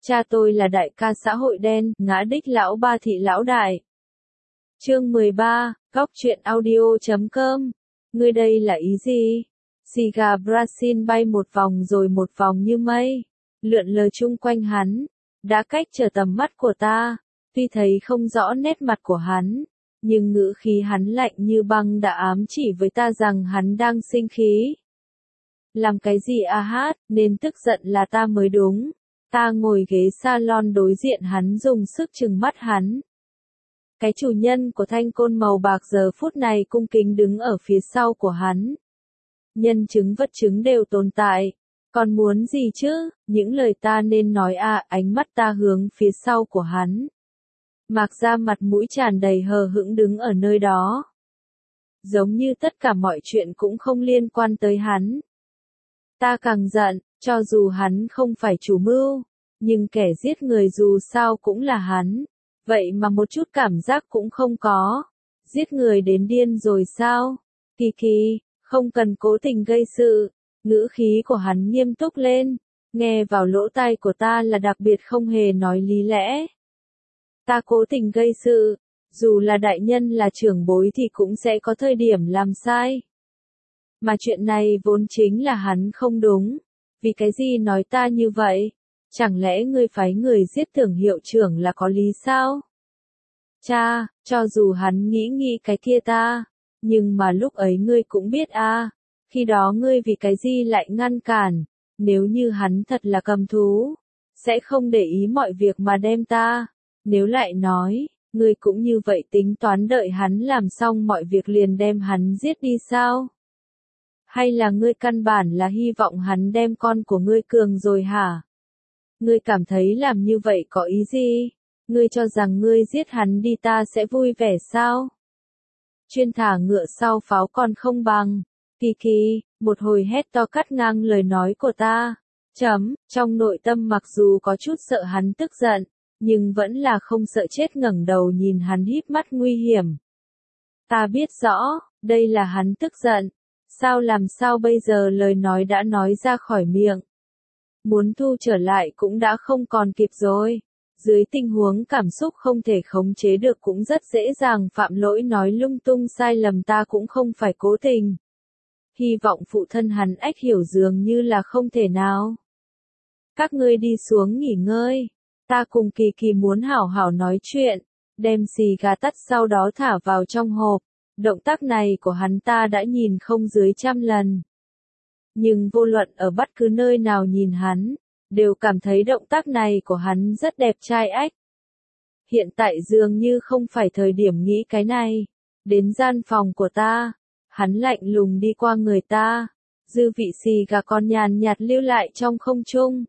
Cha tôi là đại ca xã hội đen, ngã đích lão ba thị lão đại. Chương 13, góc truyện audio.com. Ngươi đây là ý gì? Xì gà Brazil bay một vòng rồi một vòng như mây, lượn lờ chung quanh hắn, đã cách trở tầm mắt của ta. Tuy thấy không rõ nét mặt của hắn, nhưng ngữ khí hắn lạnh như băng đã ám chỉ với ta rằng hắn đang sinh khí. Làm cái gì à hát, nên tức giận là ta mới đúng. Ta ngồi ghế salon đối diện hắn, dùng sức trừng mắt hắn. Cái chủ nhân của thanh côn màu bạc giờ phút này cung kính đứng ở phía sau của hắn. Nhân chứng vật chứng đều tồn tại. Còn muốn gì chứ, những lời ta nên nói à, ánh mắt ta hướng phía sau của hắn. Mạc Gia mặt mũi tràn đầy hờ hững đứng ở nơi đó. Giống như tất cả mọi chuyện cũng không liên quan tới hắn. Ta càng giận, cho dù hắn không phải chủ mưu, nhưng kẻ giết người dù sao cũng là hắn. Vậy mà một chút cảm giác cũng không có. Giết người đến điên rồi sao? Kỳ kỳ, không cần cố tình gây sự. Ngữ khí của hắn nghiêm túc lên, nghe vào lỗ tai của ta là đặc biệt không hề nói lý lẽ. Ta cố tình gây sự, dù là đại nhân là trưởng bối thì cũng sẽ có thời điểm làm sai. Mà chuyện này vốn chính là hắn không đúng. Vì cái gì nói ta như vậy? Chẳng lẽ ngươi phái người giết Tưởng hiệu trưởng là có lý sao? Cha, cho dù hắn nghĩ cái kia ta, nhưng mà lúc ấy ngươi cũng biết à, khi đó ngươi vì cái gì lại ngăn cản, nếu như hắn thật là cầm thú, sẽ không để ý mọi việc mà đem ta, nếu lại nói, ngươi cũng như vậy tính toán đợi hắn làm xong mọi việc liền đem hắn giết đi sao? Hay là ngươi căn bản là hy vọng hắn đem con của ngươi cường rồi hả? Ngươi cảm thấy làm như vậy có ý gì? Ngươi cho rằng ngươi giết hắn đi ta sẽ vui vẻ sao? Chuyên thả ngựa sau pháo còn không bằng. Kỳ kỳ, một hồi hét to cắt ngang lời nói của ta. Trong nội tâm mặc dù có chút sợ hắn tức giận, nhưng vẫn là không sợ chết, ngẩng đầu nhìn hắn híp mắt nguy hiểm. Ta biết rõ, đây là hắn tức giận. Làm sao bây giờ lời nói đã nói ra khỏi miệng. Muốn thu trở lại cũng đã không còn kịp rồi. Dưới tình huống cảm xúc không thể khống chế được cũng rất dễ dàng phạm lỗi nói lung tung sai lầm, ta cũng không phải cố tình. Hy vọng phụ thân hắn ách hiểu dường như là không thể nào. Các ngươi đi xuống nghỉ ngơi. Ta cùng Kỳ Kỳ muốn hảo hảo nói chuyện. Đem xì gà tắt sau đó thả vào trong hộp. Động tác này của hắn ta đã nhìn không dưới 100 lần. Nhưng vô luận ở bất cứ nơi nào nhìn hắn, đều cảm thấy động tác này của hắn rất đẹp trai ách. Hiện tại dường như không phải thời điểm nghĩ cái này. Đến gian phòng của ta, hắn lạnh lùng đi qua người ta, dư vị xì gà còn nhàn nhạt lưu lại trong không trung.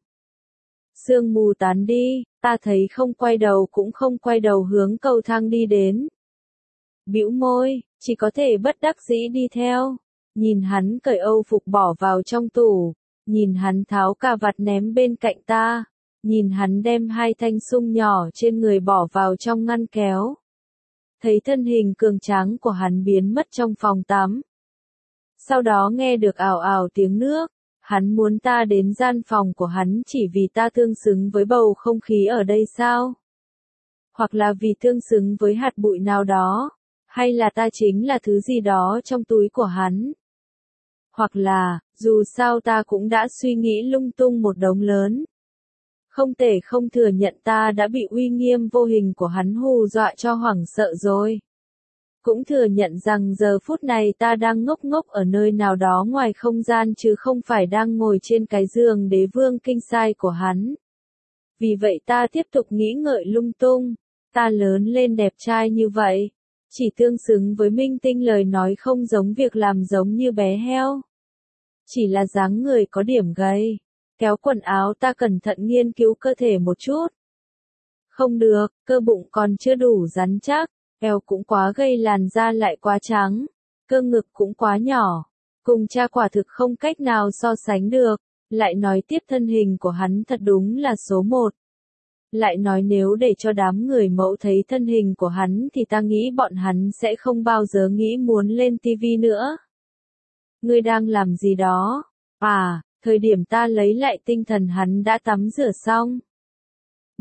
Sương mù tán đi, ta thấy không quay đầu cũng không quay đầu hướng cầu thang đi đến. Bĩu môi, chỉ có thể bất đắc dĩ đi theo. Nhìn hắn cởi âu phục bỏ vào trong tủ, nhìn hắn tháo cà vạt ném bên cạnh ta, nhìn hắn đem 2 thanh sung nhỏ trên người bỏ vào trong ngăn kéo. Thấy thân hình cường tráng của hắn biến mất trong phòng tắm. Sau đó nghe được ào ào tiếng nước, hắn muốn ta đến gian phòng của hắn chỉ vì ta tương xứng với bầu không khí ở đây sao? Hoặc là vì tương xứng với hạt bụi nào đó, hay là ta chính là thứ gì đó trong túi của hắn? Hoặc là, dù sao ta cũng đã suy nghĩ lung tung một đống lớn. Không thể không thừa nhận ta đã bị uy nghiêm vô hình của hắn hù dọa cho hoảng sợ rồi. Cũng thừa nhận rằng giờ phút này ta đang ngốc ngốc ở nơi nào đó ngoài không gian chứ không phải đang ngồi trên cái giường đế vương kinh sai của hắn. Vì vậy ta tiếp tục nghĩ ngợi lung tung. Ta lớn lên đẹp trai như vậy, chỉ tương xứng với minh tinh, lời nói không giống việc làm giống như bé heo. Chỉ là dáng người có điểm gầy. Kéo quần áo ta cẩn thận nghiên cứu cơ thể một chút. Không được, cơ bụng còn chưa đủ rắn chắc, eo cũng quá gầy, làn da lại quá trắng, cơ ngực cũng quá nhỏ. Cùng cha quả thực không cách nào so sánh được. Lại nói tiếp thân hình của hắn thật đúng là số 1. Lại nói nếu để cho đám người mẫu thấy thân hình của hắn thì ta nghĩ bọn hắn sẽ không bao giờ nghĩ muốn lên tivi nữa. Ngươi đang làm gì đó? À, thời điểm ta lấy lại tinh thần hắn đã tắm rửa xong.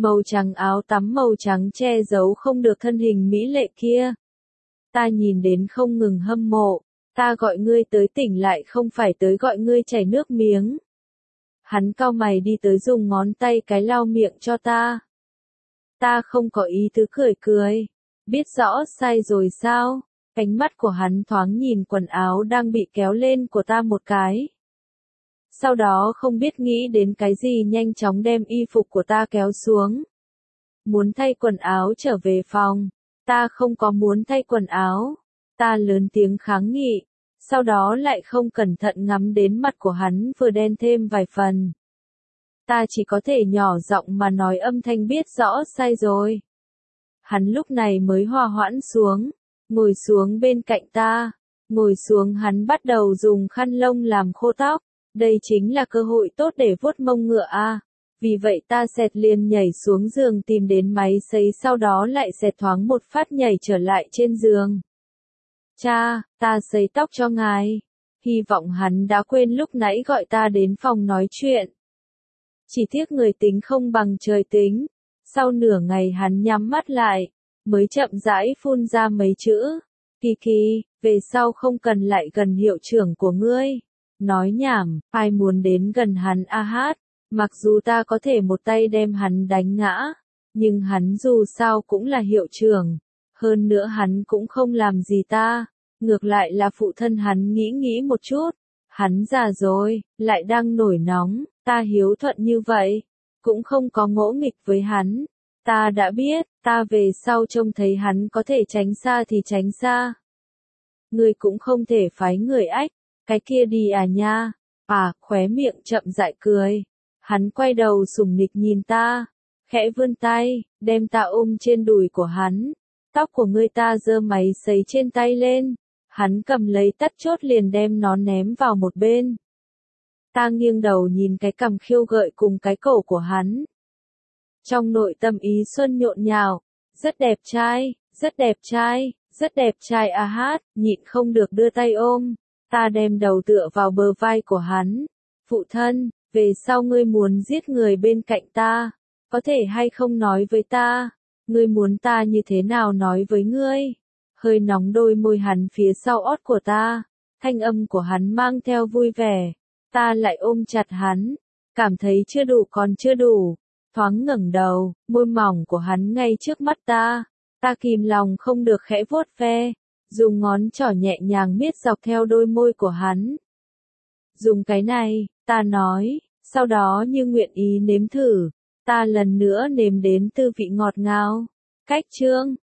Màu trắng áo tắm màu trắng che giấu không được thân hình mỹ lệ kia. Ta nhìn đến không ngừng hâm mộ, ta gọi ngươi tới tỉnh lại không phải tới gọi ngươi chảy nước miếng. Hắn cau mày đi tới dùng ngón tay cái lau miệng cho ta. Ta không có ý tứ cười cười, biết rõ sai rồi sao? Ánh mắt của hắn thoáng nhìn quần áo đang bị kéo lên của ta một cái. Sau đó không biết nghĩ đến cái gì nhanh chóng đem y phục của ta kéo xuống. Muốn thay quần áo trở về phòng. Ta không có muốn thay quần áo. Ta lớn tiếng kháng nghị. Sau đó lại không cẩn thận ngắm đến mặt của hắn vừa đen thêm vài phần. Ta chỉ có thể nhỏ giọng mà nói âm thanh biết rõ sai rồi. Hắn lúc này mới hòa hoãn xuống, ngồi xuống bên cạnh ta. Ngồi xuống hắn bắt đầu dùng khăn lông làm khô tóc. Đây chính là cơ hội tốt để vuốt mông ngựa a. Vì vậy ta xẹt liền nhảy xuống giường tìm đến máy sấy sau đó lại xẹt thoáng một phát nhảy trở lại trên giường. Cha, ta sấy tóc cho ngài. Hy vọng hắn đã quên lúc nãy gọi ta đến phòng nói chuyện. Chỉ tiếc người tính không bằng trời tính. Sau nửa ngày hắn nhắm mắt lại, mới chậm rãi phun ra mấy chữ. Kiki, về sau không cần lại gần hiệu trưởng của ngươi. Nói nhảm, ai muốn đến gần hắn a hát. Mặc dù ta có thể một tay đem hắn đánh ngã, nhưng hắn dù sao cũng là hiệu trưởng. Hơn nữa hắn cũng không làm gì ta. Ngược lại là phụ thân hắn nghĩ một chút. Hắn già rồi, lại đang nổi nóng, ta hiếu thuận như vậy. Cũng không có ngỗ nghịch với hắn. Ta đã biết, ta về sau trông thấy hắn có thể tránh xa thì tránh xa. Ngươi cũng không thể phái người ách, cái kia đi à nha. À, khóe miệng chậm rãi cười. Hắn quay đầu sủng nịch nhìn ta, khẽ vươn tay, đem ta ôm trên đùi của hắn. Tóc của ngươi ta giơ máy sấy trên tay lên. Hắn cầm lấy tắt chốt liền đem nó ném vào một bên. Ta nghiêng đầu nhìn cái cằm khiêu gợi cùng cái cổ của hắn. Trong nội tâm ý xuân nhộn nhào, rất đẹp trai, rất đẹp trai, rất đẹp trai a hát, nhịn không được đưa tay ôm. Ta đem đầu tựa vào bờ vai của hắn. Phụ thân, về sau ngươi muốn giết người bên cạnh ta, có thể hay không nói với ta, ngươi muốn ta như thế nào nói với ngươi. Hơi nóng đôi môi hắn phía sau ót của ta, thanh âm của hắn mang theo vui vẻ. Ta lại ôm chặt hắn, cảm thấy chưa đủ còn chưa đủ. Thoáng ngẩng đầu, môi mỏng của hắn ngay trước mắt ta. Ta kìm lòng không được khẽ vuốt ve, dùng ngón trỏ nhẹ nhàng miết dọc theo đôi môi của hắn. Dùng cái này, ta nói, sau đó như nguyện ý nếm thử. Ta lần nữa nếm đến tư vị ngọt ngào. Cách chương